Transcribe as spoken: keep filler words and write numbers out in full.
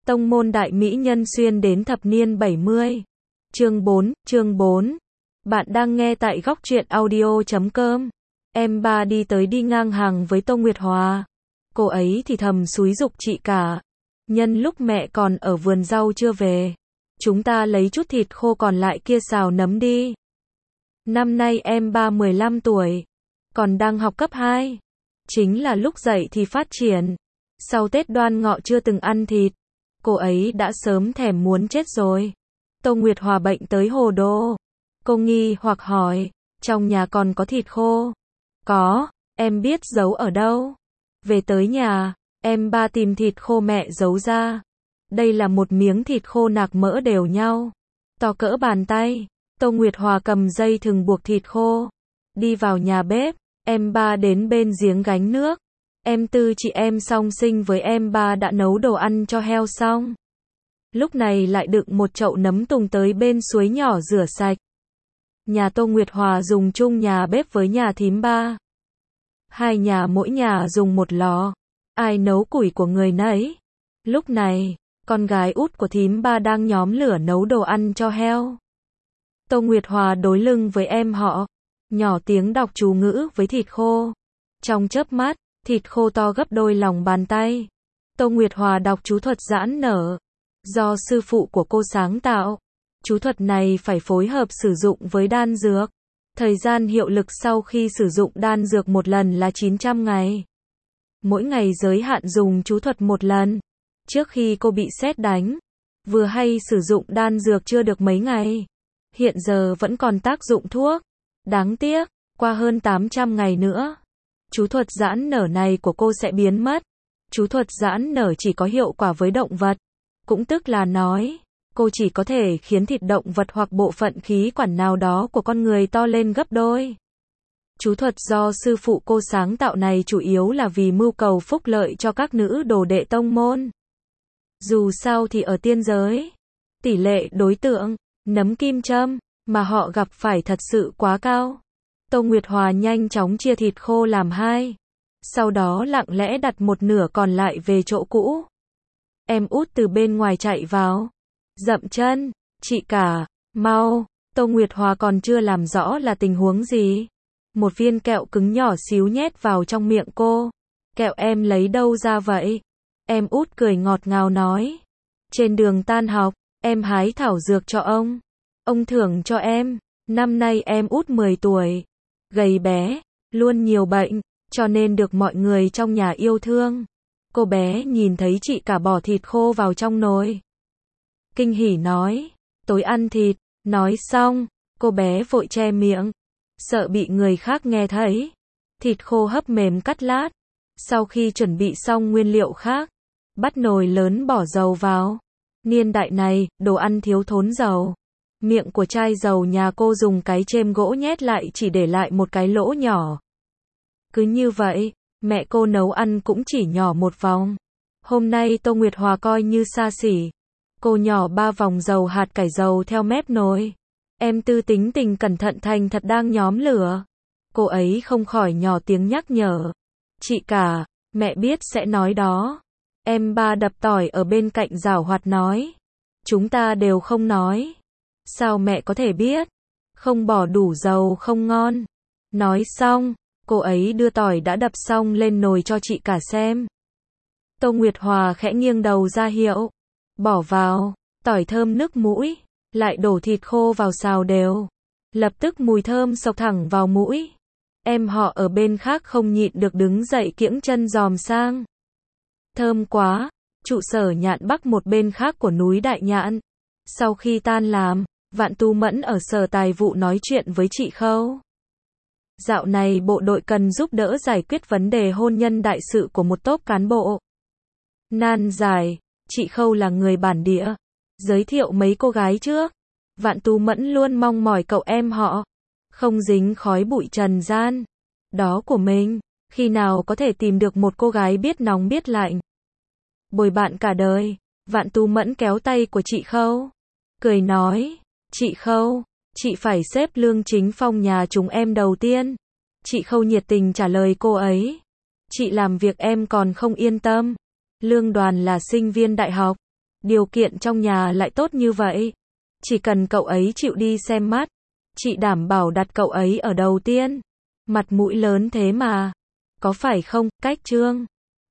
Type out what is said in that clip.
Tông môn đại mỹ nhân xuyên đến thập niên bảy mươi. Chương bốn, chương bốn. Bạn đang nghe tại góc truyện audio chấm com. Em ba đi tới đi ngang hàng với Tô Nguyệt Hòa. Cô ấy thì thầm xúi giục chị cả. Nhân lúc mẹ còn ở vườn rau chưa về, chúng ta lấy chút thịt khô còn lại kia xào nấm đi. Năm nay em ba mười lăm tuổi, còn đang học cấp hai. Chính là lúc dậy thì phát triển. Sau Tết Đoan Ngọ chưa từng ăn thịt, cô ấy đã sớm thèm muốn chết rồi. Tô Nguyệt Hòa bệnh tới hồ đồ. Cô nghi hoặc hỏi, trong nhà còn có thịt khô? Có, em biết giấu ở đâu. Về tới nhà, em ba tìm thịt khô mẹ giấu ra. Đây là một miếng thịt khô nạc mỡ đều nhau, to cỡ bàn tay. Tô Nguyệt Hòa cầm dây thừng buộc thịt khô, đi vào nhà bếp. Em ba đến bên giếng gánh nước. Em tư chị em song sinh với em ba đã nấu đồ ăn cho heo xong. Lúc này lại đựng một chậu nấm tùng tới bên suối nhỏ rửa sạch. Nhà Tô Nguyệt Hòa dùng chung nhà bếp với nhà thím ba. Hai nhà mỗi nhà dùng một lò, ai nấu củi của người nấy. Lúc này, con gái út của thím ba đang nhóm lửa nấu đồ ăn cho heo. Tô Nguyệt Hòa đối lưng với em họ, nhỏ tiếng đọc chú ngữ với thịt khô. Trong chớp mắt, thịt khô to gấp đôi lòng bàn tay. Tô Nguyệt Hòa đọc chú thuật giãn nở, do sư phụ của cô sáng tạo. Chú thuật này phải phối hợp sử dụng với đan dược. Thời gian hiệu lực sau khi sử dụng đan dược một lần là chín trăm ngày. Mỗi ngày giới hạn dùng chú thuật một lần. Trước khi cô bị sét đánh, vừa hay sử dụng đan dược chưa được mấy ngày. Hiện giờ vẫn còn tác dụng thuốc. Đáng tiếc, qua hơn tám trăm ngày nữa, chú thuật giãn nở này của cô sẽ biến mất. Chú thuật giãn nở chỉ có hiệu quả với động vật. Cũng tức là nói, cô chỉ có thể khiến thịt động vật hoặc bộ phận khí quản nào đó của con người to lên gấp đôi. Chú thuật do sư phụ cô sáng tạo này chủ yếu là vì mưu cầu phúc lợi cho các nữ đồ đệ tông môn. Dù sao thì ở tiên giới, tỷ lệ đối tượng nấm kim châm mà họ gặp phải thật sự quá cao. Tô Nguyệt Hòa nhanh chóng chia thịt khô làm hai, sau đó lặng lẽ đặt một nửa còn lại về chỗ cũ. Em út từ bên ngoài chạy vào, dậm chân, chị cả, mau. Tô Nguyệt Hòa còn chưa làm rõ là tình huống gì. Một viên kẹo cứng nhỏ xíu nhét vào trong miệng cô. Kẹo em lấy đâu ra vậy? Em út cười ngọt ngào nói. Trên đường tan học, em hái thảo dược cho ông. Ông thưởng cho em. Năm nay em út mười tuổi. Gầy bé, luôn nhiều bệnh, cho nên được mọi người trong nhà yêu thương. Cô bé nhìn thấy chị cả bỏ thịt khô vào trong nồi, kinh hỉ nói, tối ăn thịt. Nói xong, cô bé vội che miệng, sợ bị người khác nghe thấy. Thịt khô hấp mềm cắt lát. Sau khi chuẩn bị xong nguyên liệu khác, bắt nồi lớn bỏ dầu vào. Niên đại này, đồ ăn thiếu thốn dầu. Miệng của chai dầu nhà cô dùng cái chêm gỗ nhét lại chỉ để lại một cái lỗ nhỏ. Cứ như vậy, mẹ cô nấu ăn cũng chỉ nhỏ một vòng. Hôm nay Tô Nguyệt Hòa coi như xa xỉ. Cô nhỏ ba vòng dầu hạt cải dầu theo mép nồi. Em tư tính tình cẩn thận thành thật đang nhóm lửa. Cô ấy không khỏi nhỏ tiếng nhắc nhở. Chị cả, mẹ biết sẽ nói đó. Em ba đập tỏi ở bên cạnh giảo hoạt nói. Chúng ta đều không nói. Sao mẹ có thể biết? Không bỏ đủ dầu không ngon. Nói xong, cô ấy đưa tỏi đã đập xong lên nồi cho chị cả xem. Tô Nguyệt Hòa khẽ nghiêng đầu ra hiệu. Bỏ vào, tỏi thơm nức mũi. Lại đổ thịt khô vào xào đều. Lập tức mùi thơm xộc thẳng vào mũi. Em họ ở bên khác không nhịn được đứng dậy kiễng chân dòm sang. Thơm quá. Trụ sở Nhạn Bắc một bên khác của núi Đại Nhạn. Sau khi tan làm, Vạn Tu Mẫn ở sở tài vụ nói chuyện với chị Khâu. Dạo này bộ đội cần giúp đỡ giải quyết vấn đề hôn nhân đại sự của một tốp cán bộ. Nan giải, chị Khâu là người bản địa. Giới thiệu mấy cô gái trước. Vạn Tu Mẫn luôn mong mỏi cậu em họ không dính khói bụi trần gian đó của mình, khi nào có thể tìm được một cô gái biết nóng biết lạnh, bồi bạn cả đời. Vạn Tu Mẫn kéo tay của chị Khâu, cười nói, chị Khâu, chị phải xếp Lương Chính Phong nhà chúng em đầu tiên. Chị Khâu nhiệt tình trả lời cô ấy, chị làm việc em còn không yên tâm. Lương Đoàn là sinh viên đại học, Điều kiện trong nhà lại tốt như vậy. Chỉ cần cậu ấy chịu đi xem mắt, chị đảm bảo đặt cậu ấy ở đầu tiên. Mặt mũi lớn thế mà. Có phải không, Cách Trương?